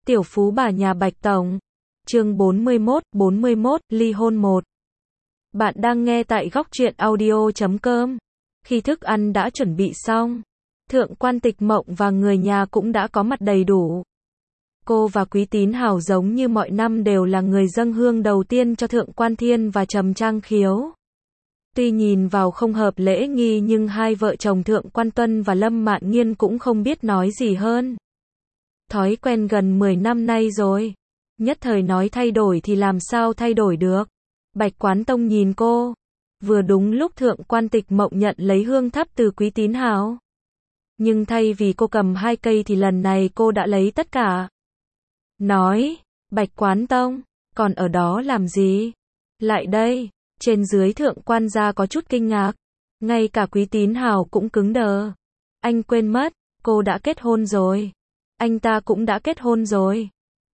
Tiểu phú bà nhà Bạch Tổng. Chương 41, ly hôn 1. Bạn đang nghe tại góc truyện audio.com. Khi thức ăn đã chuẩn bị xong, Thượng quan Tịch Mộng và người nhà cũng đã có mặt đầy đủ. Cô và Quý Tín Hào giống như mọi năm đều là người dâng hương đầu tiên cho Thượng quan Thiên và Trầm Trang Khiếu. Tuy nhìn vào không hợp lễ nghi nhưng hai vợ chồng Thượng quan Tuân và Lâm Mạn Nghiên cũng không biết nói gì hơn. Thói quen gần 10 năm nay rồi. Nhất thời nói thay đổi thì làm sao thay đổi được. Bạch Quán Tông nhìn cô. Vừa đúng lúc Thượng quan Tịch Mộng nhận lấy hương thắp từ Quý Tín Hào. Nhưng thay vì cô cầm 2 cây thì lần này cô đã lấy tất cả. Nói, Bạch Quán Tông, còn ở đó làm gì? Lại đây. Trên dưới Thượng quan gia có chút kinh ngạc. Ngay cả Quý Tín Hào cũng cứng đờ. Anh quên mất, cô đã kết hôn rồi. Anh ta cũng đã kết hôn rồi.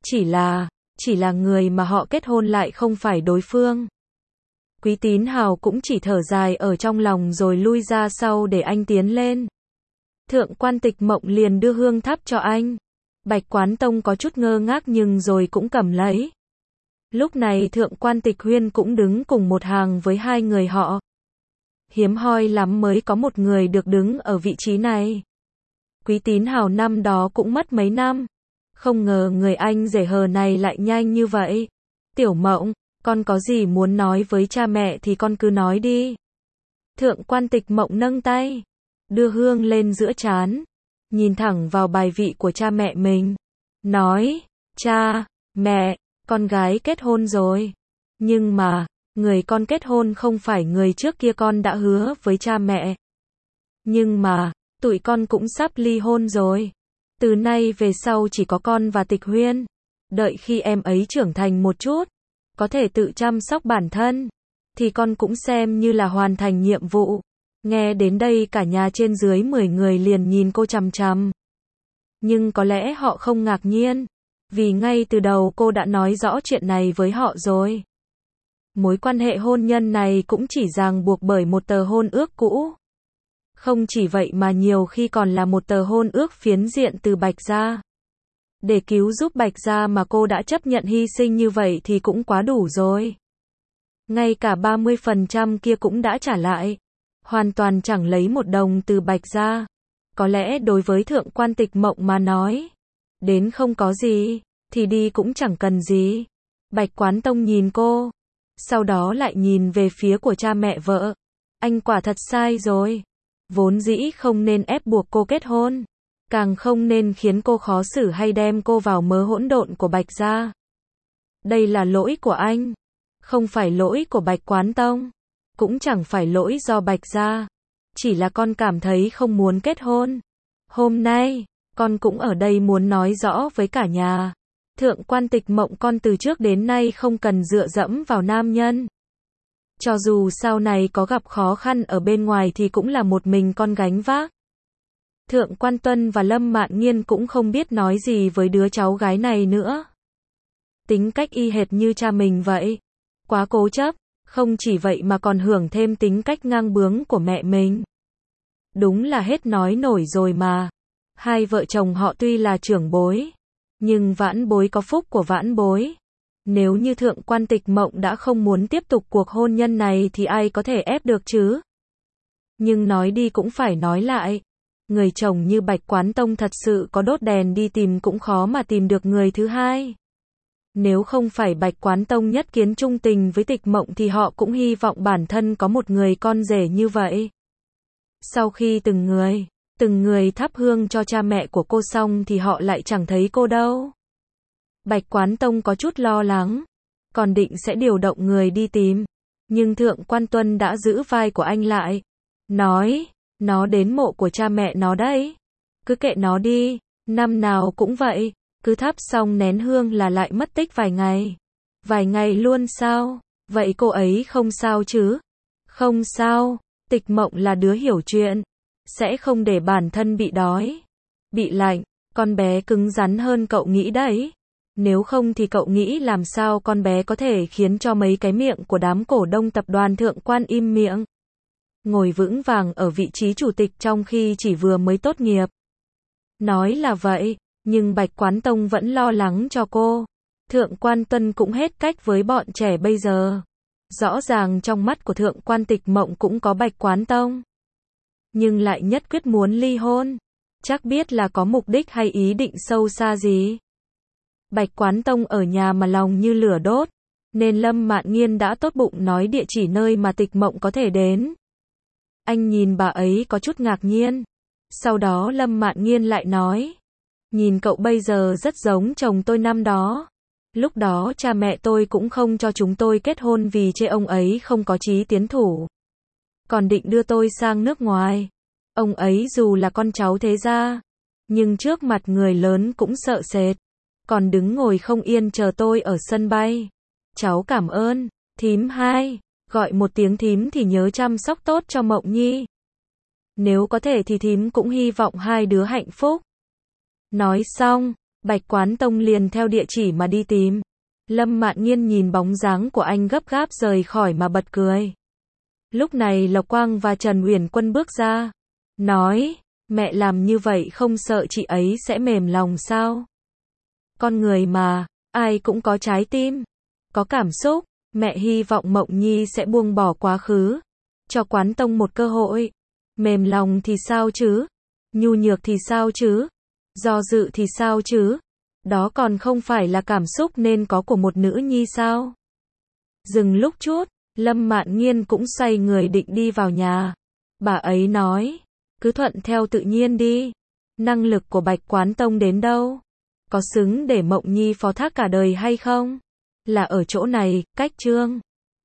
Chỉ là người mà họ kết hôn lại không phải đối phương. Quý Tín Hào cũng chỉ thở dài ở trong lòng rồi lui ra sau để anh tiến lên. Thượng quan Tịch Mộng liền đưa hương thắp cho anh. Bạch Quán Tông có chút ngơ ngác nhưng rồi cũng cầm lấy. Lúc này Thượng quan Tịch Huyên cũng đứng cùng một hàng với hai người họ. Hiếm hoi lắm mới có một người được đứng ở vị trí này. Quý Tín Hào năm đó cũng mất mấy năm. Không ngờ người anh rể hờ này lại nhanh như vậy. Tiểu Mộng, con có gì muốn nói với cha mẹ thì con cứ nói đi. Thượng quan Tịch Mộng nâng tay, đưa hương lên giữa trán, nhìn thẳng vào bài vị của cha mẹ mình. Nói, cha, mẹ, con gái kết hôn rồi. Nhưng mà, người con kết hôn không phải người trước kia con đã hứa với cha mẹ. Nhưng mà, tụi con cũng sắp ly hôn rồi. Từ nay về sau chỉ có con và Tịch Huyên. Đợi khi em ấy trưởng thành một chút, có thể tự chăm sóc bản thân, thì con cũng xem như là hoàn thành nhiệm vụ. Nghe đến đây cả nhà trên dưới 10 người liền nhìn cô chằm chằm. Nhưng có lẽ họ không ngạc nhiên, vì ngay từ đầu cô đã nói rõ chuyện này với họ rồi. Mối quan hệ hôn nhân này cũng chỉ ràng buộc bởi một tờ hôn ước cũ. Không chỉ vậy mà nhiều khi còn là một tờ hôn ước phiến diện từ Bạch gia. Để cứu giúp Bạch gia mà cô đã chấp nhận hy sinh như vậy thì cũng quá đủ rồi. Ngay cả 30% kia cũng đã trả lại. Hoàn toàn chẳng lấy một đồng từ Bạch gia. Có lẽ đối với Thượng quan Tịch Mộng mà nói, đến không có gì, thì đi cũng chẳng cần gì. Bạch Quán Tông nhìn cô, sau đó lại nhìn về phía của cha mẹ vợ. Anh quả thật sai rồi. Vốn dĩ không nên ép buộc cô kết hôn, càng không nên khiến cô khó xử hay đem cô vào mớ hỗn độn của Bạch gia. Đây là lỗi của anh, không phải lỗi của Bạch Quán Tông, cũng chẳng phải lỗi do Bạch gia. Chỉ là con cảm thấy không muốn kết hôn. Hôm nay, con cũng ở đây muốn nói rõ với cả nhà. Thượng quan Tịch Mộng con từ trước đến nay không cần dựa dẫm vào nam nhân. Cho dù sau này có gặp khó khăn ở bên ngoài thì cũng là một mình con gánh vác. Thượng quan Tuân và Lâm Mạn Nghiên cũng không biết nói gì với đứa cháu gái này nữa. Tính cách y hệt như cha mình vậy. Quá cố chấp, không chỉ vậy mà còn hưởng thêm tính cách ngang bướng của mẹ mình. Đúng là hết nói nổi rồi mà. Hai vợ chồng họ tuy là trưởng bối, nhưng vãn bối có phúc của vãn bối. Nếu như Thượng quan Tịch Mộng đã không muốn tiếp tục cuộc hôn nhân này thì ai có thể ép được chứ? Nhưng nói đi cũng phải nói lại. Người chồng như Bạch Quán Tông thật sự có đốt đèn đi tìm cũng khó mà tìm được người thứ hai. Nếu không phải Bạch Quán Tông nhất kiến trung tình với Tịch Mộng thì họ cũng hy vọng bản thân có một người con rể như vậy. Sau khi từng người thắp hương cho cha mẹ của cô xong thì họ lại chẳng thấy cô đâu. Bạch Quán Tông có chút lo lắng, còn định sẽ điều động người đi tìm. Nhưng Thượng quan Tuân đã giữ vai của anh lại. Nói, nó đến mộ của cha mẹ nó đấy. Cứ kệ nó đi, năm nào cũng vậy, cứ thắp xong nén hương là lại mất tích vài ngày. Vài ngày luôn sao? Vậy cô ấy không sao chứ? Không sao, Tịch Mộng là đứa hiểu chuyện, sẽ không để bản thân bị đói, bị lạnh. Con bé cứng rắn hơn cậu nghĩ đấy. Nếu không thì cậu nghĩ làm sao con bé có thể khiến cho mấy cái miệng của đám cổ đông tập đoàn Thượng quan im miệng. Ngồi vững vàng ở vị trí chủ tịch trong khi chỉ vừa mới tốt nghiệp. Nói là vậy, Nhưng Bạch Quán Tông vẫn lo lắng cho cô. Thượng Quan Tuân cũng hết cách với bọn trẻ bây giờ. Rõ ràng trong mắt của Thượng Quan Tịch Mộng cũng có Bạch Quán Tông. Nhưng lại nhất quyết muốn ly hôn. Chắc biết là có mục đích hay ý định sâu xa gì. Bạch Quán Tông ở nhà mà lòng như lửa đốt. Nên Lâm Mạn Nghiên đã tốt bụng nói địa chỉ nơi mà Tịch Mộng có thể đến. Anh nhìn bà ấy có chút ngạc nhiên. Sau đó Lâm Mạn Nghiên lại nói. Nhìn cậu bây giờ rất giống chồng tôi năm đó. Lúc đó cha mẹ tôi cũng không cho chúng tôi kết hôn vì chê ông ấy không có chí tiến thủ. Còn định đưa tôi sang nước ngoài. Ông ấy dù là con cháu thế gia, nhưng trước mặt người lớn cũng sợ sệt. Còn đứng ngồi không yên chờ tôi ở sân bay. Cháu cảm ơn, thím hai. Gọi một tiếng thím thì nhớ chăm sóc tốt cho Mộng Nhi. Nếu có thể thì thím cũng hy vọng hai đứa hạnh phúc. Nói xong, Bạch Quán Tông liền theo địa chỉ mà đi tìm. Lâm Mạn Nghiên nhìn bóng dáng của anh gấp gáp rời khỏi mà bật cười. Lúc này Lộc Quang và Trần Uyển Quân bước ra. Nói, mẹ làm như vậy không sợ chị ấy sẽ mềm lòng sao? Con người mà, ai cũng có trái tim, có cảm xúc. Mẹ hy vọng Mộng Nhi sẽ buông bỏ quá khứ, cho Quán Tông một cơ hội. Mềm lòng thì sao chứ? Nhu nhược thì sao chứ? Do dự thì sao chứ? Đó còn không phải là cảm xúc nên có của một nữ nhi sao? Dừng lúc chút, Lâm Mạn Nghiên cũng xoay người định đi vào nhà. Bà ấy nói, cứ thuận theo tự nhiên đi. Năng lực của Bạch Quán Tông đến đâu? Có xứng để Mộng Nhi phó thác cả đời hay không? Là ở chỗ này, cách Trương